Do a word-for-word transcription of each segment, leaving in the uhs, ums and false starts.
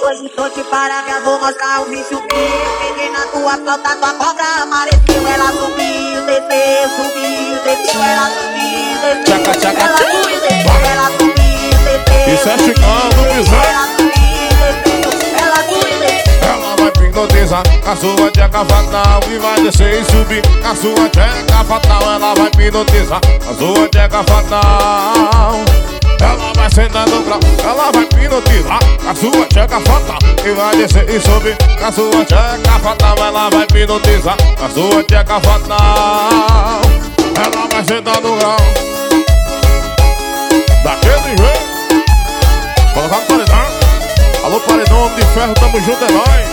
Hoje tô te parando, vou mostrar o vício meu. Peguei na tua flauta, tua cobra apareceu. Ela subiu, desceu, subiu, desceu. Ela subiu, desceu. Tchaca, tchaca, ela subiu, desceu. Ela subiu, desceu. Isso é Chicão do Piseiro. Ela subiu, desceu. Ela subiu, desceu. Ela vai hipnotizar a sua tcheca fatal e vai descer e subir a sua tcheca fatal. Ela vai hipnotizar a sua tcheca fatal. Ela vai sentar no grau, ela vai hipnotizar a sua tcheca fatal e vai descer e subir a sua tcheca fatal. Ela vai hipnotizar a sua tcheca fatal. Ela vai sentar no grau daquele jeito. Colocar no paredão. Alô, paredão, homem de ferro, tamo junto, é nóis.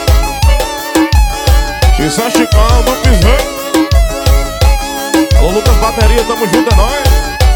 Isso é Chicão do Piseiro. Alô, Lucas Bateria, tamo junto, é nóis.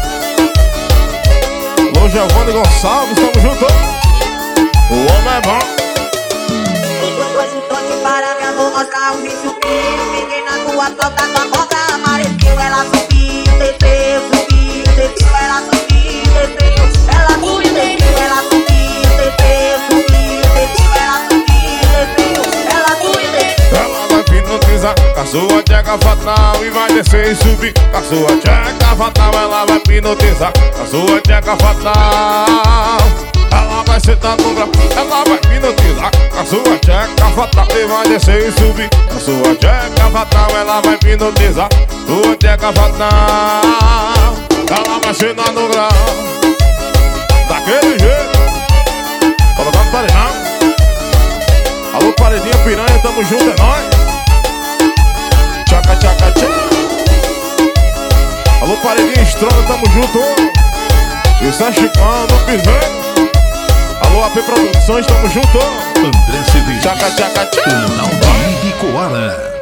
Alô, Giovanni Gonçalves, tamo junto. O homem é bom. Hoje tô te parando, vou mostrar o vício meu. Peguei na tua flauta, tua cobra apareceu. Ela subiu, desceu, subiu, desceu. Ela subiu, desceu. Ela subiu, desceu. Ela subiu, desceu, subiu, desceu. Ela subiu, desceu. Ela subiu, desceu. Ela vai hipnotizar a sua tcheca fatal e vai descer e subir a sua tcheca fatal. Ela vai hipnotizar a sua tcheca fatal. Ela vai sentar no grau, ela vai hipnotizar a sua tcheca fatal e vai descer e subir a sua tcheca fatal. Ela vai hipnotizar a sua tcheca fatal. Ela vai sentar no grau daquele jeito. Colocar no paredão. Alô, paredinha piranha, tamo junto, é nóis. Tchaca, tchaca, tchaca. Alô, paredinha estrona, tamo junto. Isso é Chicão do Piseiro. Alô, A P Produções, tamo junto. André C D. Tchaca, tchaca, tchaca. Ronaldo Ibicoara.